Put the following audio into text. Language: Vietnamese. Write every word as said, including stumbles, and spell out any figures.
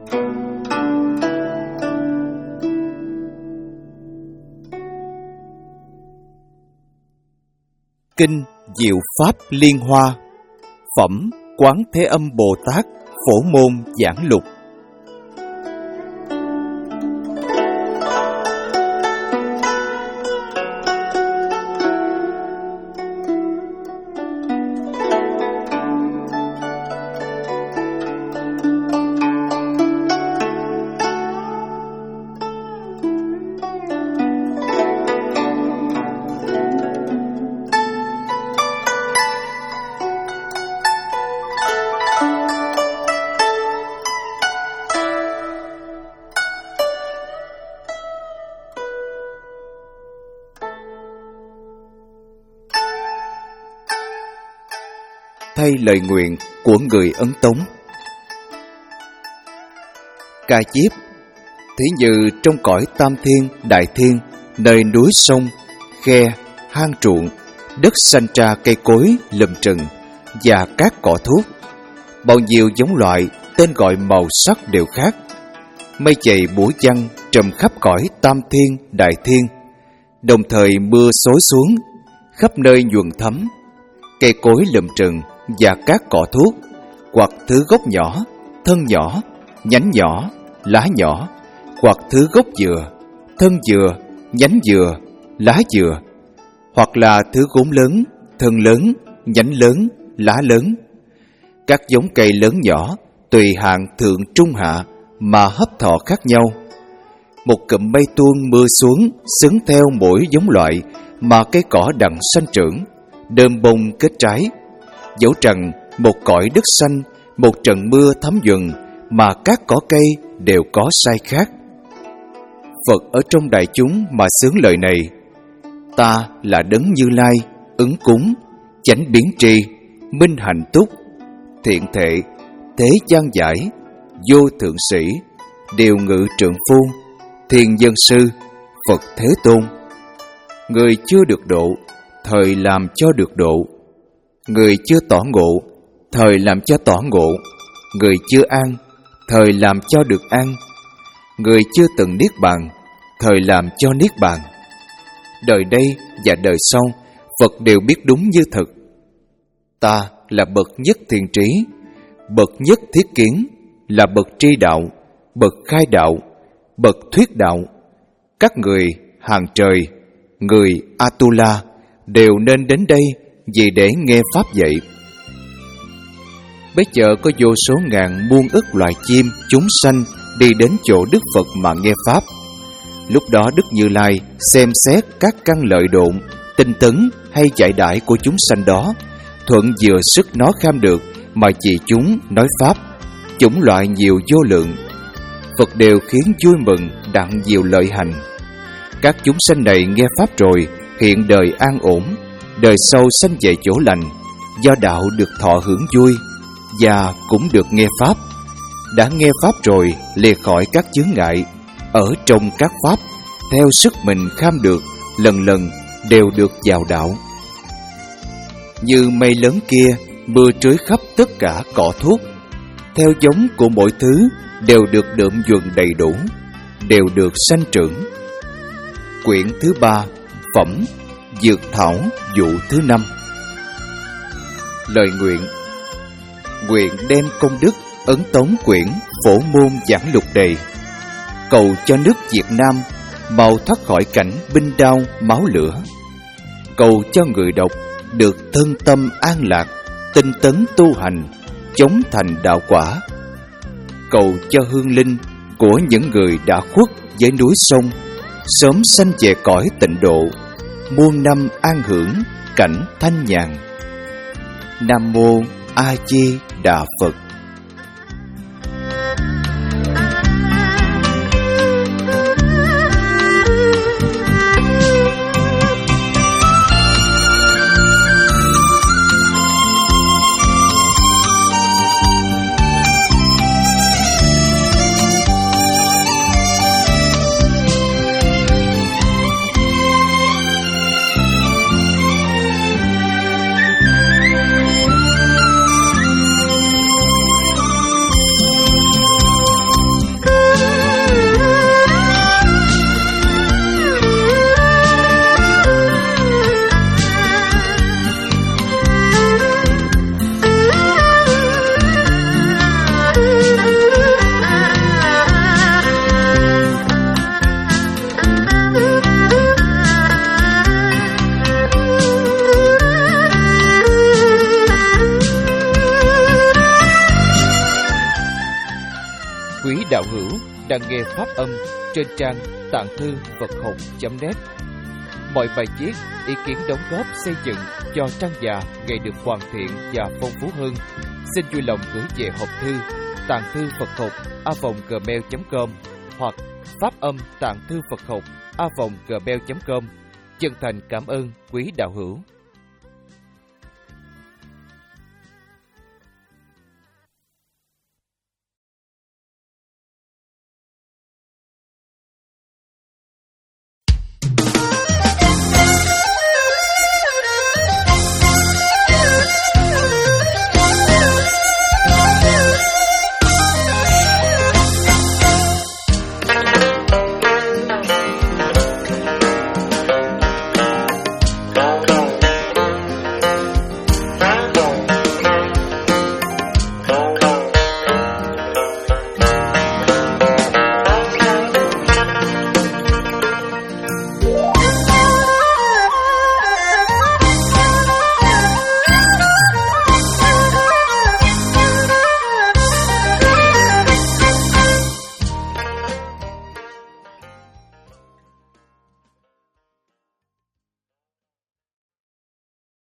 Kinh Diệu Pháp Liên Hoa, phẩm Quán Thế Âm Bồ Tát Phổ Môn Giảng Lục. Thay lời nguyện của người Ấn Tống. Ca diếp: thí như trong cõi tam thiên đại thiên, nơi núi sông, khe, hang ruộng, đất xanh tra cây cối lùm trừng và các cỏ thuốc, bao nhiêu giống loại, tên gọi màu sắc đều khác. Mây dày bủa văng trùm khắp cõi tam thiên đại thiên, đồng thời mưa xối xuống khắp nơi nhuần thấm. Cây cối lùm trừng và các cỏ thuốc, hoặc thứ gốc nhỏ, thân nhỏ, nhánh nhỏ, lá nhỏ, hoặc thứ gốc dừa, thân dừa, nhánh dừa, lá dừa, hoặc là thứ gốm lớn, thân lớn, nhánh lớn, lá lớn. Các giống cây lớn nhỏ, tùy hạng thượng trung hạ mà hấp thọ khác nhau. Một cụm mây tuôn mưa xuống, xứng theo mỗi giống loại mà cây cỏ đặng sanh trưởng, đơm bông kết trái. Dẫu rằng một cõi đất xanh, một trận mưa thấm nhuần, mà các cỏ cây đều có sai khác. Phật ở trong đại chúng mà xướng lời này: ta là Đấng Như Lai, ứng cúng, chánh biến tri, minh hạnh túc, thiện thệ, thế gian giải, vô thượng sĩ, điều ngự trượng phu, thiên dân sư, Phật Thế Tôn. Người chưa được độ, thời làm cho được độ. Người chưa tỏ ngộ, thời làm cho tỏ ngộ. Người chưa an, thời làm cho được an. Người chưa từng niết bàn, thời làm cho niết bàn. Đời đây và đời sau, Phật đều biết đúng như thực. Ta là bậc nhất thiện trí, bậc nhất thiết kiến, là bậc tri đạo, bậc khai đạo, bậc thuyết đạo. Các người hàng trời, người Atula đều nên đến đây vì để nghe pháp dạy. Bây giờ có vô số ngàn muôn ức loài chim, chúng sanh đi đến chỗ Đức Phật mà nghe pháp. Lúc đó Đức Như Lai xem xét các căn lợi độn, tinh tấn hay dạy đãi của chúng sanh đó, thuận vừa sức nó kham được mà vì chúng nói pháp, chủng loại nhiều vô lượng. Phật đều khiến vui mừng đặng nhiều lợi hành. Các chúng sanh này nghe pháp rồi, hiện đời an ổn, đời sau sanh về chỗ lành, do đạo được thọ hưởng vui, và cũng được nghe pháp. Đã nghe pháp rồi, lìa khỏi các chướng ngại, ở trong các pháp, theo sức mình kham được, lần lần đều được vào đạo. Như mây lớn kia, mưa trới khắp tất cả cỏ thuốc, theo giống của mỗi thứ đều được đượm nhuần đầy đủ, đều được sanh trưởng. Quyển thứ ba, phẩm Dược Thảo Vụ thứ năm. Lời nguyện: nguyện đem công đức ấn tống quyển Phổ Môn Giảng Lục Đề, cầu cho nước Việt Nam mau thoát khỏi cảnh binh đao máu lửa, cầu cho người đọc được thân tâm an lạc, tinh tấn tu hành, chống thành đạo quả, cầu cho hương linh của những người đã khuất với núi sông sớm sanh về cõi tịnh độ, muôn năm an hưởng cảnh thanh nhàn. Nam Mô A Di Đà Phật. Quý đạo hữu đang nghe pháp âm trên trang tạng thư Phật học chấm net. Mọi bài viết, ý kiến đóng góp xây dựng cho trang già ngày được hoàn thiện và phong phú hơn, xin vui lòng gửi về hộp thư tạng thư Phật học a vòng gmail chấm com hoặc pháp âm tạng thư Phật học a vòng gmail chấm com. Chân thành cảm ơn quý đạo hữu.